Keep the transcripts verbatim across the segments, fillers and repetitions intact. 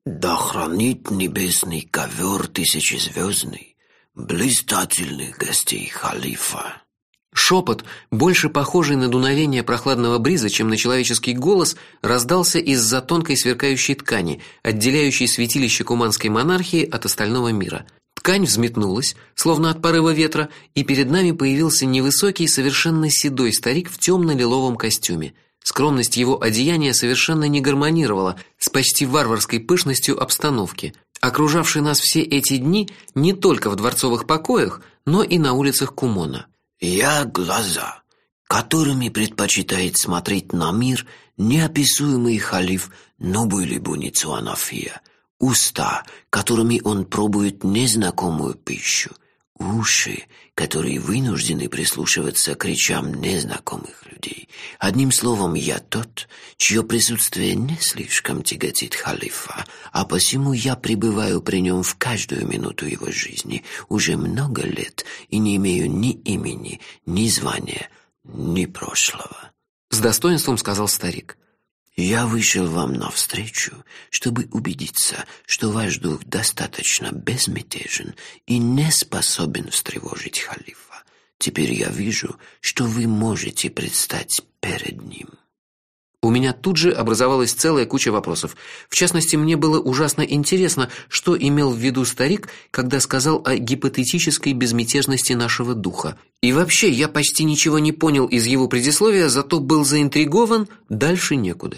Да хранит небесный ковер тысячезвездный блистательных гостей халифа. Шепот, больше похожий на дуновение прохладного бриза, чем на человеческий голос, раздался из-за тонкой сверкающей ткани, отделяющей святилище куманской монархии от остального мира. Ткань взметнулась, словно от порыва ветра, и перед нами появился невысокий, совершенно седой старик в темно-лиловом костюме. Скромность его одеяния совершенно не гармонировала с почти варварской пышностью обстановки, окружавшей нас все эти дни не только в дворцовых покоях, но и на улицах Кумона. Я глаза, которыми предпочитает смотреть на мир неописуемый халиф Нобуйлибу Ницуанафия, уста, которыми он пробует незнакомую пищу, уши, которые вынуждены прислушиваться к речам незнакомых людей. Одним словом, я тот, чье присутствие не слишком тяготит халифа, а посему я пребываю при нем в каждую минуту его жизни уже много лет и не имею ни имени, ни звания, ни прошлого. С достоинством сказал старик. Я вышел вам навстречу, чтобы убедиться, что ваш дух достаточно безмятежен и не способен встревожить халифа. Теперь я вижу, что вы можете предстать перед ним. У меня тут же образовалась целая куча вопросов. В частности, мне было ужасно интересно, что имел в виду старик, когда сказал о гипотетической безмятежности нашего духа. И вообще, я почти ничего не понял из его предисловия, зато был заинтригован, дальше некуда.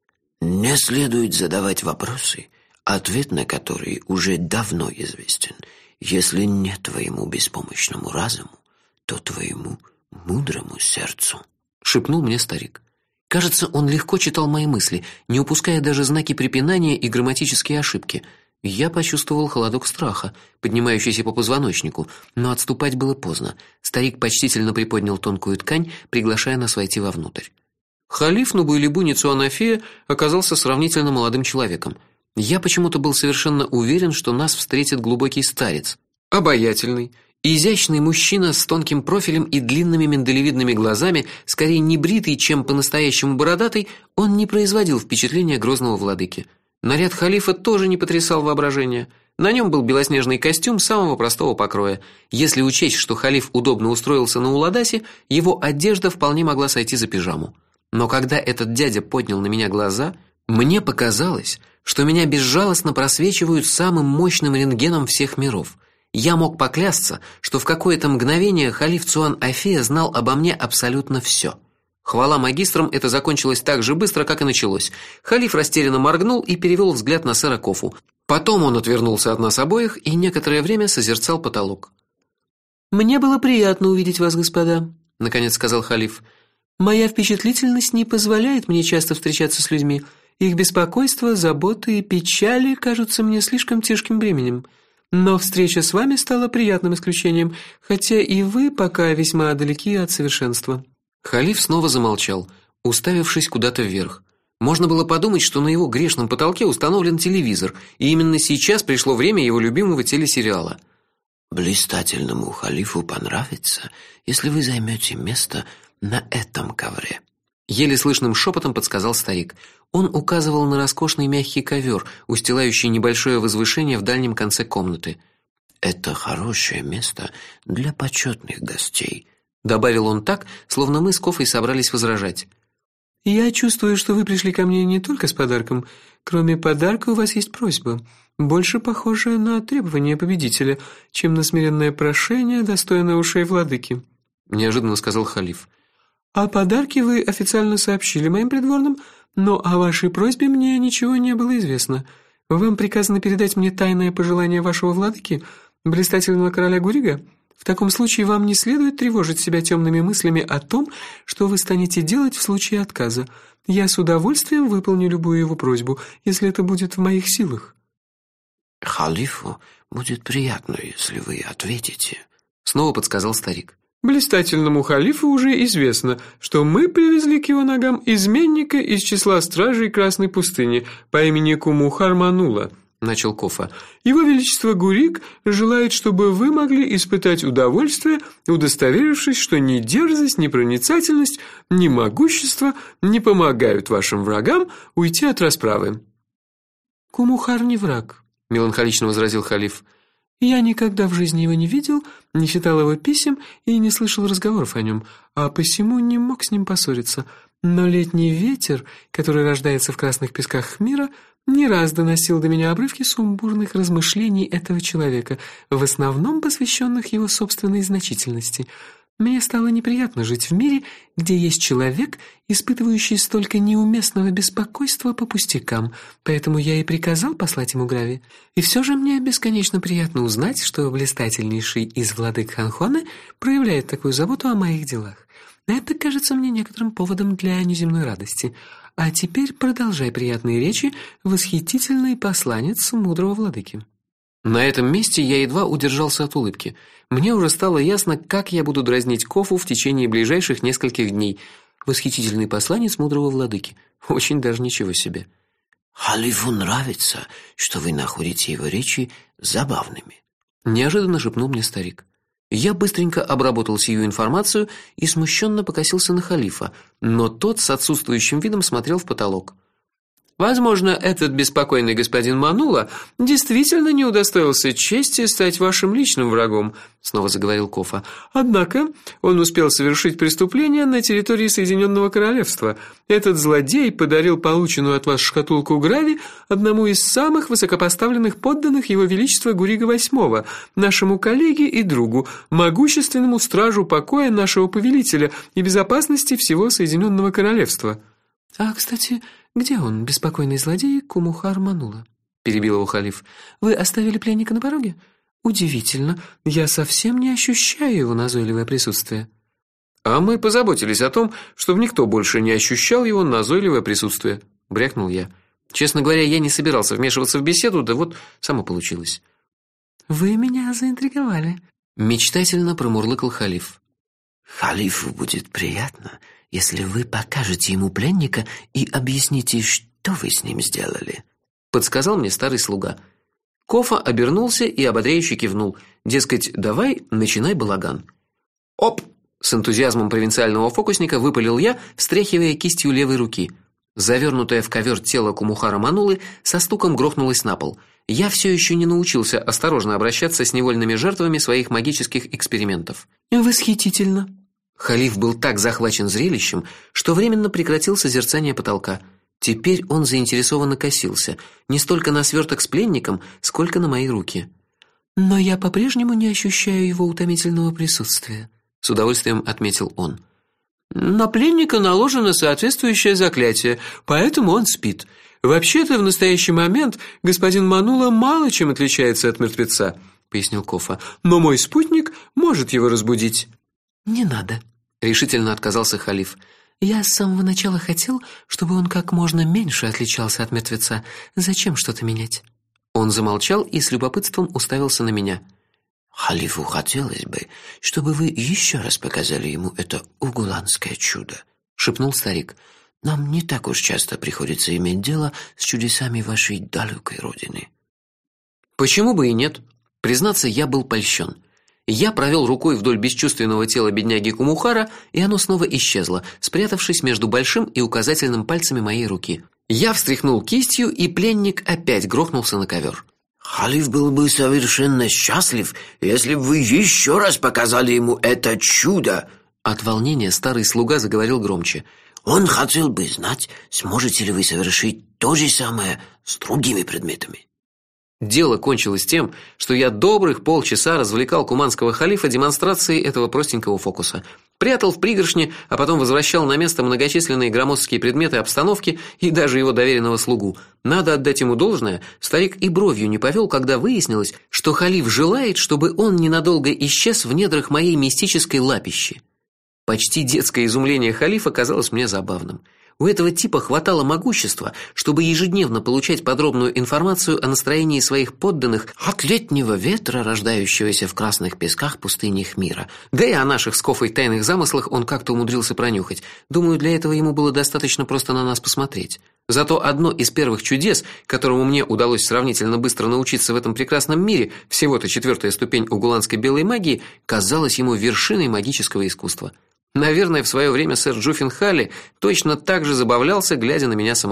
Не следует задавать вопросы, ответ на которые уже давно известен. Если не твоему беспомощному разуму, то твоему мудрому сердцу, шепнул мне старик. Кажется, он легко читал мои мысли, не упуская даже знаки препинания и грамматические ошибки. Я почувствовал холодок страха, поднимающийся по позвоночнику, но отступать было поздно. Старик почтительно приподнял тонкую ткань, приглашая нас войти вовнутрь. Халиф Нобуйлибу Ницуанафия оказался сравнительно молодым человеком. Я почему-то был совершенно уверен, что нас встретит глубокий старец, обаятельный, изящный мужчина с тонким профилем и длинными миндалевидными глазами, скорее не бритый, чем по-настоящему бородатый, он не производил впечатления грозного владыки. Наряд халифа тоже не потрясал воображение. На нем был белоснежный костюм самого простого покроя. Если учесть, что халиф удобно устроился на уладасе, его одежда вполне могла сойти за пижаму. Но когда этот дядя поднял на меня глаза, мне показалось, что меня безжалостно просвечивают самым мощным рентгеном всех миров. Я мог поклясться, что в какое-то мгновение халиф Цуан-Афия знал обо мне абсолютно все. Хвала магистрам, это закончилось так же быстро, как и началось. Халиф растерянно моргнул и перевел взгляд на сэра Кофу. Потом он отвернулся от нас обоих и некоторое время созерцал потолок. Мне было приятно увидеть вас, господа, наконец сказал халиф. Моя впечатлительность не позволяет мне часто встречаться с людьми. Их беспокойство, заботы и печали кажутся мне слишком тяжким бременем. Но встреча с вами стала приятным исключением, хотя и вы пока весьма далеки от совершенства. Халиф снова замолчал, уставившись куда-то вверх. Можно было подумать, что на его грешном потолке установлен телевизор, и именно сейчас пришло время его любимого телесериала. Блистательному халифу понравится, если вы займете место на этом ковре, еле слышным шепотом подсказал старик. Он указывал на роскошный мягкий ковер, устилающий небольшое возвышение в дальнем конце комнаты. Это хорошее место для почетных гостей, добавил он так, словно мы с Кофой собрались возражать. Я чувствую, что вы пришли ко мне не только с подарком. Кроме подарка у вас есть просьба, больше похожая на требование победителя, чем на смиренное прошение, достойное ушей владыки, неожиданно сказал халиф. О подарке вы официально сообщили моим придворным, но о вашей просьбе мне ничего не было известно. Вам приказано передать мне тайное пожелание вашего владыки, блистательного короля Гурига? В таком случае вам не следует тревожить себя темными мыслями о том, что вы станете делать в случае отказа. Я с удовольствием выполню любую его просьбу, если это будет в моих силах. Халифу будет приятно, если вы ответите, снова подсказал старик. Блистательному халифу уже известно, что мы привезли к его ногам изменника из числа стражей Красной пустыни по имени Куму Харманула, начал Кофа. Его величество Гурик желает, чтобы вы могли испытать удовольствие, удостоверившись, что ни дерзость, ни проницательность, ни могущество не помогают вашим врагам уйти от расправы. Кумухар не враг, меланхолично возразил халиф. Я никогда в жизни его не видел, не читал его писем и не слышал разговоров о нем, а посему не мог с ним поссориться. Но летний ветер, который рождается в красных песках Хмира, не раз доносил до меня обрывки сумбурных размышлений этого человека, в основном посвященных его собственной значительности. Мне стало неприятно жить в мире, где есть человек, испытывающий столько неуместного беспокойства по пустякам, поэтому я и приказал послать ему Грави. И все же мне бесконечно приятно узнать, что блистательнейший из владык Ханхоны проявляет такую заботу о моих делах. Это кажется мне некоторым поводом для неземной радости. А теперь продолжай приятные речи, восхитительный посланец мудрого владыки. На этом месте я едва удержался от улыбки. Мне уже стало ясно, как я буду дразнить Кофу в течение ближайших нескольких дней. Восхитительный посланец мудрого владыки. Очень даже ничего себе. Халифу нравится, что вы находите его речи забавными, неожиданно шепнул мне старик. Я быстренько обработал сию информацию и смущенно покосился на халифа, но тот с отсутствующим видом смотрел в потолок. Возможно, этот беспокойный господин Манула действительно не удостоился чести стать вашим личным врагом, снова заговорил Кофа. Однако он успел совершить преступление на территории Соединенного Королевства. Этот злодей подарил полученную от вас шкатулку Грави одному из самых высокопоставленных подданных его величества Гурига восьмого, нашему коллеге и другу, могущественному стражу покоя нашего повелителя и безопасности всего Соединенного Королевства. А, кстати, где он, беспокойный злодей Кумухар Манула? Перебил его халиф. Вы оставили пленника на пороге? Удивительно, я совсем не ощущаю его назойливое присутствие. А мы позаботились о том, чтобы никто больше не ощущал его назойливое присутствие, брякнул я. Честно говоря, я не собирался вмешиваться в беседу, да вот само получилось. Вы меня заинтриговали, мечтательно промурлыкал халиф. Халифу будет приятно, если вы покажете ему пленника и объясните, что вы с ним сделали, подсказал мне старый слуга. Кофа обернулся и ободряюще кивнул, дескать, давай, начинай балаган. Оп, с энтузиазмом провинциального фокусника выпалил я, встряхивая кистью левой руки. Завернутое в ковер тело Кумухара Манулы со стуком грохнулось на пол. Я все еще не научился осторожно обращаться с невольными жертвами своих магических экспериментов. Восхитительно. Халиф был так захвачен зрелищем, что временно прекратил созерцание потолка. Теперь он заинтересованно косился, не столько на сверток с пленником, сколько на мои руки. Но я по-прежнему не ощущаю его утомительного присутствия, с удовольствием отметил он. На пленника наложено соответствующее заклятие, поэтому он спит. Вообще-то в настоящий момент господин Манула мало чем отличается от мертвеца, пояснил Кофа. Но мой спутник может его разбудить. Не надо, решительно отказался халиф. Я с самого начала хотел, чтобы он как можно меньше отличался от мертвеца. Зачем что-то менять? Он замолчал и с любопытством уставился на меня. Халифу хотелось бы, чтобы вы еще раз показали ему это угуланское чудо, шепнул старик. Нам не так уж часто приходится иметь дело с чудесами вашей далекой родины. Почему бы и нет? Признаться, я был польщен. Я провел рукой вдоль бесчувственного тела бедняги Кумухара, и оно снова исчезло, спрятавшись между большим и указательным пальцами моей руки. Я встряхнул кистью, и пленник опять грохнулся на ковер. Халиф был бы совершенно счастлив, если бы вы еще раз показали ему это чудо. От волнения старый слуга заговорил громче. Он хотел бы знать, сможете ли вы совершить то же самое с другими предметами. Дело кончилось тем, что я добрых полчаса развлекал куманского халифа демонстрацией этого простенького фокуса. Прятал в пригоршне, а потом возвращал на место многочисленные громоздкие предметы обстановки и даже его доверенного слугу. Надо отдать ему должное, старик и бровью не повел, когда выяснилось, что халиф желает, чтобы он ненадолго исчез в недрах моей мистической лапищи. Почти детское изумление халифа казалось мне забавным. У этого типа хватало могущества, чтобы ежедневно получать подробную информацию о настроении своих подданных от летнего ветра, рождающегося в красных песках пустыни Хмира. Да и о наших с Кофой тайных замыслах он как-то умудрился пронюхать. Думаю, для этого ему было достаточно просто на нас посмотреть. Зато одно из первых чудес, которому мне удалось сравнительно быстро научиться в этом прекрасном мире, всего-то четвертая ступень угуланской белой магии, казалось ему вершиной магического искусства. Наверное, в свое время сэр Джуффин Халли точно так же забавлялся, глядя на меня самого.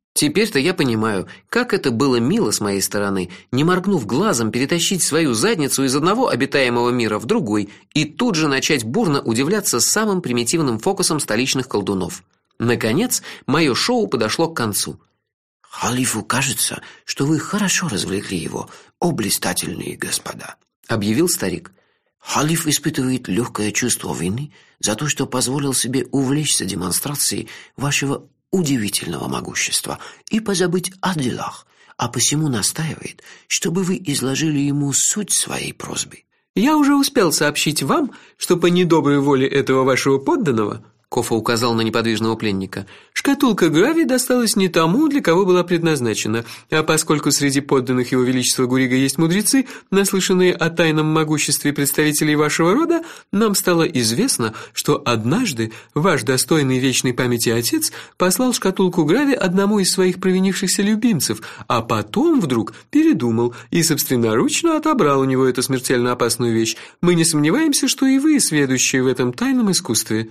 Теперь-то я понимаю, как это было мило с моей стороны, не моргнув глазом, перетащить свою задницу из одного обитаемого мира в другой и тут же начать бурно удивляться самым примитивным фокусам столичных колдунов. Наконец, мое шоу подошло к концу. «Халифу кажется, что вы хорошо развлекли его, о блистательные господа», — объявил старик. «Халиф испытывает легкое чувство вины за то, что позволил себе увлечься демонстрацией вашего удивительного могущества и позабыть о делах, а посему настаивает, чтобы вы изложили ему суть своей просьбы». «Я уже успел сообщить вам, что по недоброй воле этого вашего подданного, Кофа указал на неподвижного пленника, шкатулка Грави досталась не тому, для кого была предназначена, а поскольку среди подданных его величества Гурига есть мудрецы, наслышанные о тайном могуществе представителей вашего рода, нам стало известно, что однажды ваш достойный вечной памяти отец послал шкатулку Грави одному из своих провинившихся любимцев, а потом вдруг передумал и собственноручно отобрал у него эту смертельно опасную вещь. Мы не сомневаемся, что и вы сведущие в этом тайном искусстве».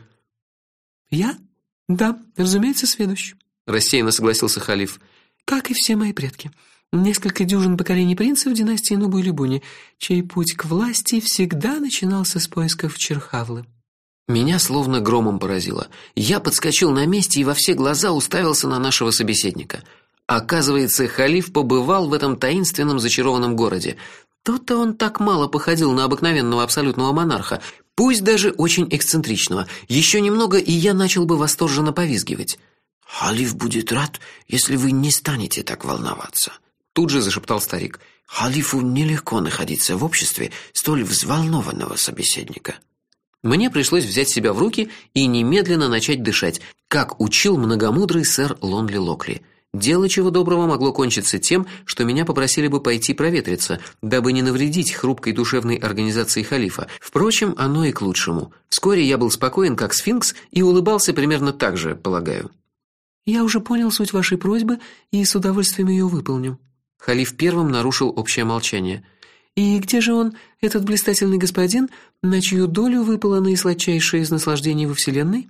«Я? Да, разумеется, сведущ», — рассеянно согласился халиф. «Как и все мои предки. Несколько дюжин поколений принцев династии Нубу-Либуни, чей путь к власти всегда начинался с поисков Черхавлы». Меня словно громом поразило. Я подскочил на месте и во все глаза уставился на нашего собеседника. Оказывается, халиф побывал в этом таинственном зачарованном городе. То-то он так мало походил на обыкновенного абсолютного монарха, пусть даже очень эксцентричного. Еще немного, и я начал бы восторженно повизгивать. «Халиф будет рад, если вы не станете так волноваться», — тут же зашептал старик. «Халифу нелегко находиться в обществе столь взволнованного собеседника». Мне пришлось взять себя в руки и немедленно начать дышать, как учил многомудрый сэр Лонли Локли. Дело чего доброго могло кончиться тем, что меня попросили бы пойти проветриться, дабы не навредить хрупкой душевной организации халифа. Впрочем, оно и к лучшему. Вскоре я был спокоен, как сфинкс, и улыбался примерно так же, полагаю. «Я уже понял суть вашей просьбы и с удовольствием ее выполню». Халиф первым нарушил общее молчание. «И где же он, этот блистательный господин, на чью долю выпало наисладчайшее из наслаждений во вселенной?»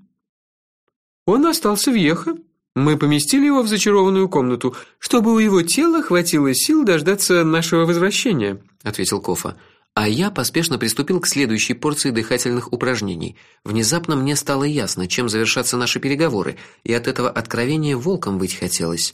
«Он остался в Йеха. Мы поместили его в зачарованную комнату, чтобы у его тела хватило сил дождаться нашего возвращения», — ответил Кофа. А я поспешно приступил к следующей порции дыхательных упражнений. Внезапно мне стало ясно, чем завершатся наши переговоры, и от этого откровения волком быть хотелось.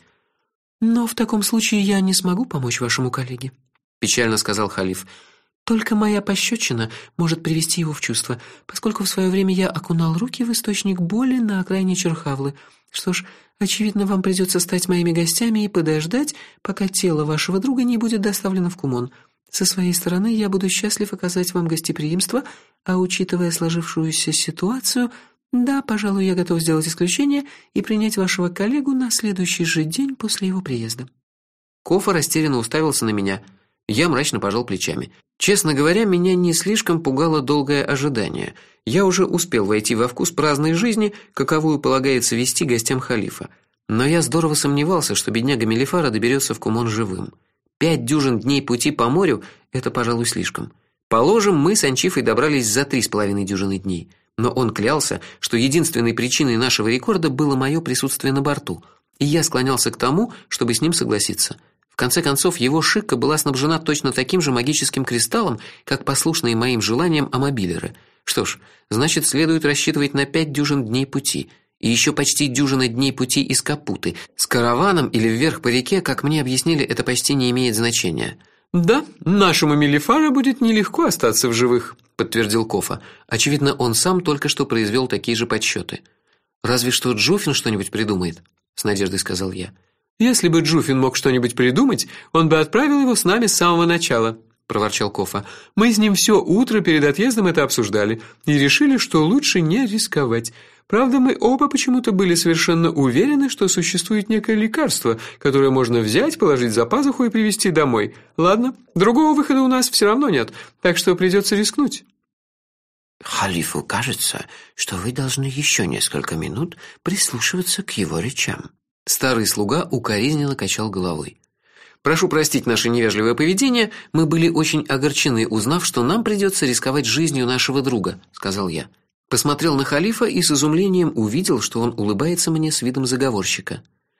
«Но в таком случае я не смогу помочь вашему коллеге», — печально сказал халиф. «Только моя пощечина может привести его в чувство, поскольку в свое время я окунал руки в источник боли на окраине Черхавлы. Что ж, очевидно, вам придется стать моими гостями и подождать, пока тело вашего друга не будет доставлено в Кумон. Со своей стороны я буду счастлив оказать вам гостеприимство, а учитывая сложившуюся ситуацию, да, пожалуй, я готов сделать исключение и принять вашего коллегу на следующий же день после его приезда». Кофа растерянно уставился на меня. Я мрачно пожал плечами. Честно говоря, меня не слишком пугало долгое ожидание. Я уже успел войти во вкус праздной жизни, каковую полагается вести гостям халифа. Но я здорово сомневался, что бедняга Мелифара доберется в Кумон живым. Пять дюжин дней пути по морю – это, пожалуй, слишком. Положим, мы с Анчифой добрались за три с половиной дюжины дней. Но он клялся, что единственной причиной нашего рекорда было мое присутствие на борту. И я склонялся к тому, чтобы с ним согласиться. В конце концов, его шикка была снабжена точно таким же магическим кристаллом, как послушные моим желаниям амобилеры. Что ж, значит, следует рассчитывать на пять дюжин дней пути. И еще почти дюжина дней пути из Капуты. С караваном или вверх по реке, как мне объяснили, это почти не имеет значения. «Да, нашему Мелифара будет нелегко остаться в живых», — подтвердил Кофа. Очевидно, он сам только что произвел такие же подсчеты. «Разве что Джуфин что-нибудь придумает», — с надеждой сказал я. «Если бы Джуфин мог что-нибудь придумать, он бы отправил его с нами с самого начала», — проворчал Кофа. «Мы с ним все утро перед отъездом это обсуждали и решили, что лучше не рисковать. Правда, мы оба почему-то были совершенно уверены, что существует некое лекарство, которое можно взять, положить за пазуху и привезти домой. Ладно, другого выхода у нас все равно нет, так что придется рискнуть». «Халифу кажется, что вы должны еще несколько минут прислушиваться к его речам». Старый слуга укоризненно качал головой. «Прошу простить наше невежливое поведение, мы были очень огорчены, узнав, что нам придется рисковать жизнью нашего друга», — сказал я. Посмотрел на халифа и с изумлением увидел, что он улыбается мне с видом заговорщика.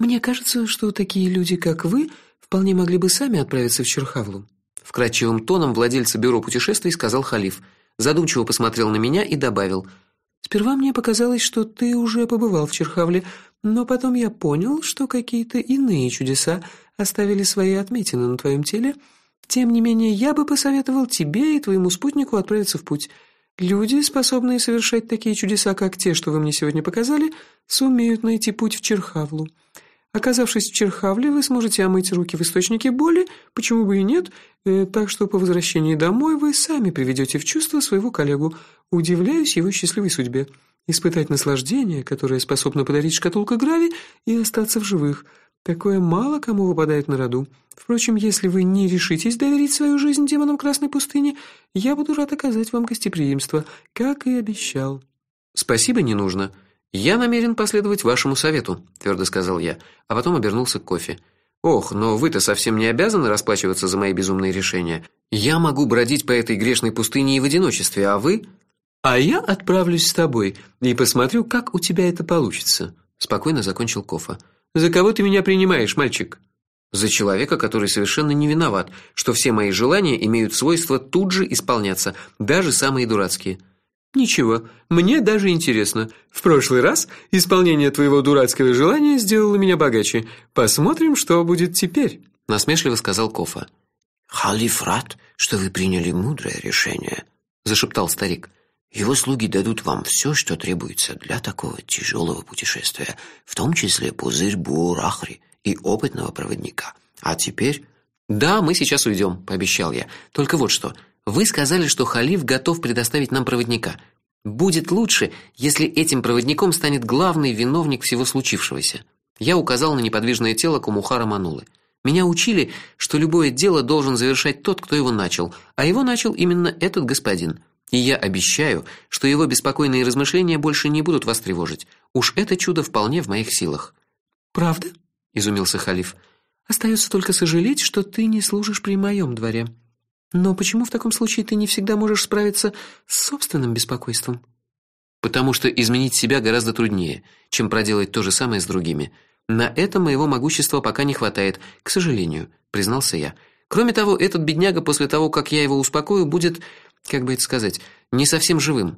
Мне кажется, что такие люди, как вы, вполне могли бы сами отправиться в Черхавлу. Вкрадчивым тоном владельца бюро путешествий сказал халиф. Задумчиво посмотрел на меня и добавил: Сперва мне показалось, что ты уже побывал в Черхавле, но потом я понял, что какие-то иные чудеса оставили свои отметины на твоем теле. Тем не менее, я бы посоветовал тебе и твоему спутнику отправиться в путь. Люди, способные совершать такие чудеса, как те, что вы мне сегодня показали, сумеют найти путь в Черхавлу. Оказавшись в Черхавле, вы сможете омыть руки в источнике боли, почему бы и нет, э, так что по возвращении домой вы сами приведете в чувство своего коллегу. Удивляюсь его счастливой судьбе. Испытать наслаждение, которое способна подарить шкатулка Грави, и остаться в живых. Такое мало кому выпадает на роду. Впрочем, если вы не решитесь доверить свою жизнь демонам Красной пустыни, я буду рад оказать вам гостеприимство, как и обещал. Спасибо, не нужно. Я намерен последовать вашему совету, твердо сказал я, а потом обернулся к кофе. Ох, но вы-то совсем не обязаны расплачиваться за мои безумные решения. Я могу бродить по этой грешной пустыне и в одиночестве, а вы? А я отправлюсь с тобой и посмотрю, как у тебя это получится, спокойно закончил Кофа. За кого ты меня принимаешь, мальчик? За человека, который совершенно не виноват, что все мои желания имеют свойство тут же исполняться, даже самые дурацкие. Ничего, мне даже интересно. В прошлый раз исполнение твоего дурацкого желания сделало меня богаче. Посмотрим, что будет теперь, насмешливо сказал Кофа. Халиф рад, что вы приняли мудрое решение, зашептал старик. Его слуги дадут вам все, что требуется для такого тяжелого путешествия, в том числе пузырь Бур-Ахри и опытного проводника. А теперь... Да, мы сейчас уйдем, пообещал я. Только вот что. Вы сказали, что халиф готов предоставить нам проводника. Будет лучше, если этим проводником станет главный виновник всего случившегося. Я указал на неподвижное тело Кумухара Манулы. Меня учили, что любое дело должен завершать тот, кто его начал, а его начал именно этот господин. И я обещаю, что его беспокойные размышления больше не будут вас тревожить. Уж это чудо вполне в моих силах. Правда? Изумился халиф. Остается только сожалеть, что ты не служишь при моем дворе. Но почему в таком случае ты не всегда можешь справиться с собственным беспокойством? Потому что изменить себя гораздо труднее, чем проделать то же самое с другими. На это моего могущества пока не хватает, к сожалению, признался я. Кроме того, этот бедняга после того, как я его успокою, будет, как бы это сказать, не совсем живым.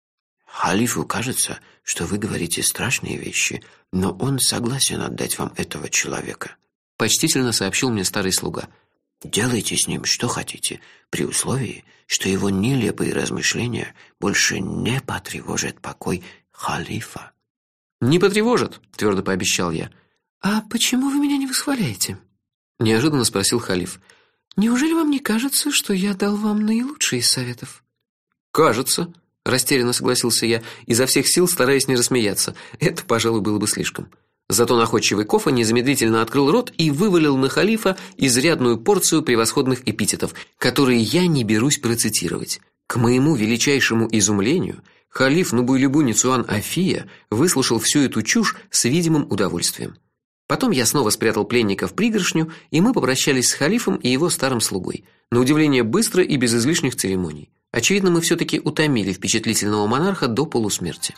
Халифу кажется, что вы говорите страшные вещи, но он согласен отдать вам этого человека, почтительно сообщил мне старый слуга. Делайте с ним что хотите, при условии, что его нелепые размышления больше не потревожат покой халифа. Не потревожат, твердо пообещал я. А почему вы меня не восхваляете? Неожиданно спросил халиф. Неужели вам не кажется, что я дал вам наилучший из советов? Кажется, растерянно согласился я, изо всех сил стараясь не рассмеяться. Это, пожалуй, было бы слишком. Зато находчивый Кофа незамедлительно открыл рот и вывалил на халифа изрядную порцию превосходных эпитетов, которые я не берусь процитировать. К моему величайшему изумлению, халиф Нубуйлибу Ницуан Афия выслушал всю эту чушь с видимым удовольствием. Потом я снова спрятал пленника в пригоршню, и мы попрощались с халифом и его старым слугой, на удивление быстро и без излишних церемоний. Очевидно, мы все таки утомили впечатлительного монарха до полусмерти.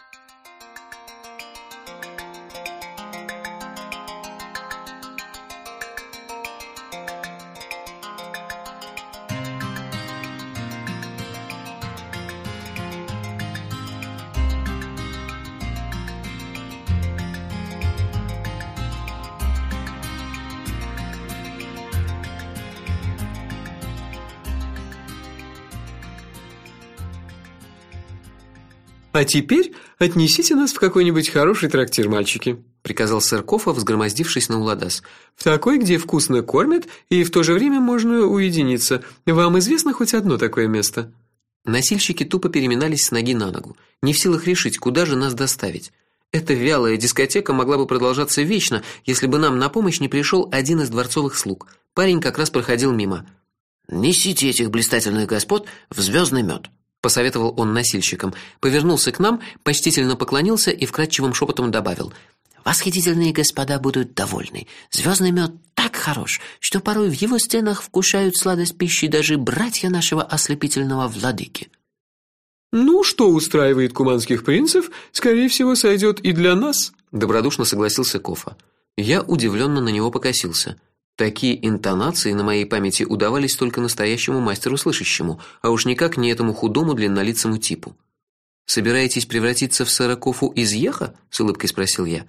А теперь отнесите нас в какой-нибудь хороший трактир, мальчики, приказал сэр Кофа, взгромоздившись на уладас. В такой, где вкусно кормят и в то же время можно уединиться. Вам известно хоть одно такое место? Носильщики тупо переминались с ноги на ногу, не в силах решить, куда же нас доставить. Эта вялая дискотека могла бы продолжаться вечно, если бы нам на помощь не пришел один из дворцовых слуг. Парень как раз проходил мимо. Несите этих блистательных господ в звездный мед, посоветовал он носильщикам, повернулся к нам, почтительно поклонился и вкрадчивым шепотом добавил: восхитительные господа будут довольны. Звездный мед так хорош, что порой в его стенах вкушают сладость пищи даже братья нашего ослепительного владыки. Ну, что устраивает куманских принцев, скорее всего, сойдет и для нас, добродушно согласился Кофа. Я удивленно на него покосился. Такие интонации на моей памяти удавались только настоящему мастеру слышащему, а уж никак не этому худому длиннолицему типу. Собираетесь превратиться в сэра Кофу из Йеха? С улыбкой спросил я.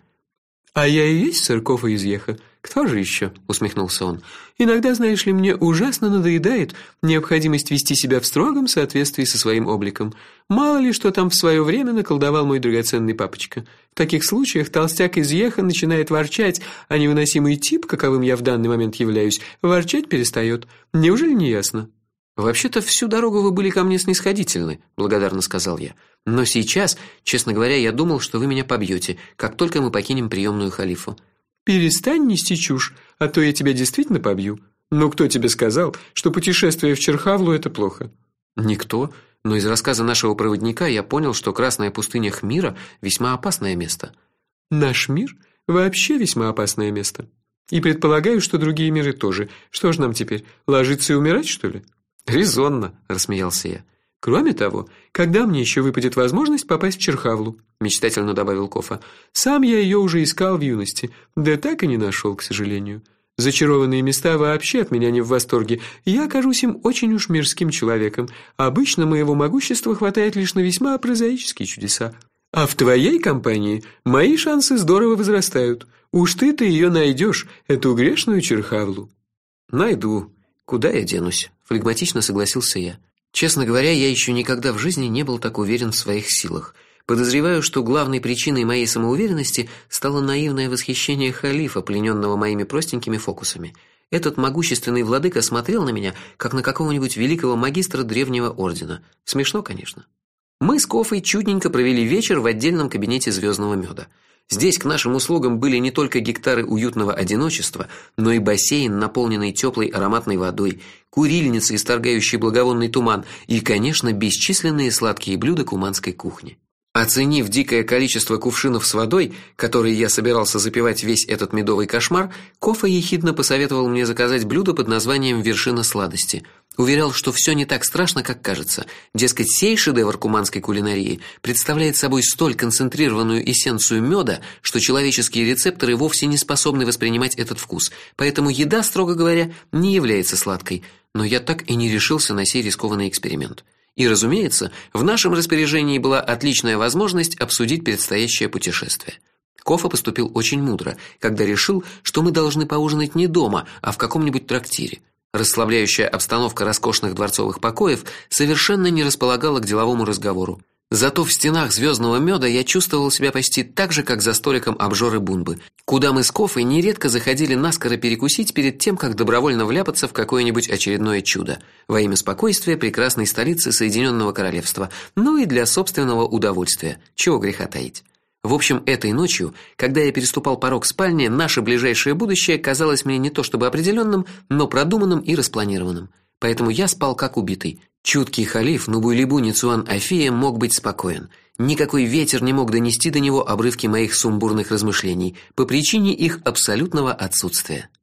А я и есть сэр Кофа из Йеха. Кто же еще? Усмехнулся он. Иногда, знаешь ли, мне ужасно надоедает необходимость вести себя в строгом соответствии со своим обликом. Мало ли что там в свое время наколдовал мой драгоценный папочка. В таких случаях толстяк из Йеха начинает ворчать, а невыносимый тип, каковым я в данный момент являюсь, ворчать перестает. Неужели не ясно? Вообще-то всю дорогу вы были ко мне снисходительны, благодарно сказал я. Но сейчас, честно говоря, я думал, что вы меня побьете, как только мы покинем приемную халифу. Перестань нести чушь, а то я тебя действительно побью. Но кто тебе сказал, что путешествие в Черхавлу это плохо? Никто, но из рассказа нашего проводника я понял, что Красная пустыня Хмира весьма опасное место. Наш мир вообще весьма опасное место. И предполагаю, что другие миры тоже. Что ж нам теперь, ложиться и умирать, что ли? Резонно, рассмеялся я. Кроме того, когда мне еще выпадет возможность попасть в Черхавлу, мечтательно добавил Кофа. Сам я ее уже искал в юности, да так и не нашел, к сожалению. Зачарованные места вообще от меня не в восторге. Я кажусь им очень уж мирским человеком. Обычно моего могущества хватает лишь на весьма прозаические чудеса. А в твоей компании мои шансы здорово возрастают. Уж ты-то ее найдешь, эту грешную Черхавлу. Найду. Куда я денусь? Флегматично согласился я. Честно говоря, я еще никогда в жизни не был так уверен в своих силах. Подозреваю, что главной причиной моей самоуверенности стало наивное восхищение халифа, плененного моими простенькими фокусами. Этот могущественный владыка смотрел на меня, как на какого-нибудь великого магистра древнего ордена. Смешно, конечно. Мы с Кофой чудненько провели вечер в отдельном кабинете звездного меда. Здесь к нашим услугам были не только гектары уютного одиночества, но и бассейн, наполненный теплой ароматной водой, курильницы, исторгающие благовонный туман, и, конечно, бесчисленные сладкие блюда куманской кухни. Оценив дикое количество кувшинов с водой, которые я собирался запивать весь этот медовый кошмар, Кофа ехидно посоветовал мне заказать блюдо под названием «Вершина сладости». Уверял, что все не так страшно, как кажется. Дескать, сей шедевр куманской кулинарии представляет собой столь концентрированную эссенцию меда, что человеческие рецепторы вовсе не способны воспринимать этот вкус. Поэтому еда, строго говоря, не является сладкой. Но я так и не решился на сей рискованный эксперимент. И, разумеется, в нашем распоряжении была отличная возможность обсудить предстоящее путешествие. Кофа поступил очень мудро, когда решил, что мы должны поужинать не дома, а в каком-нибудь трактире. Расслабляющая обстановка роскошных дворцовых покоев совершенно не располагала к деловому разговору. Зато в стенах звездного меда я чувствовал себя почти так же, как за столиком обжоры Бунбы, куда мы с Кофой нередко заходили наскоро перекусить перед тем, как добровольно вляпаться в какое-нибудь очередное чудо во имя спокойствия прекрасной столицы Соединенного Королевства, ну и для собственного удовольствия. Чего греха таить. В общем, этой ночью, когда я переступал порог спальни, наше ближайшее будущее казалось мне не то чтобы определенным, но продуманным и распланированным. Поэтому я спал как убитый. Чуткий халиф Нубуйлибу Ницуан Афия мог быть спокоен. Никакой ветер не мог донести до него обрывки моих сумбурных размышлений по причине их абсолютного отсутствия.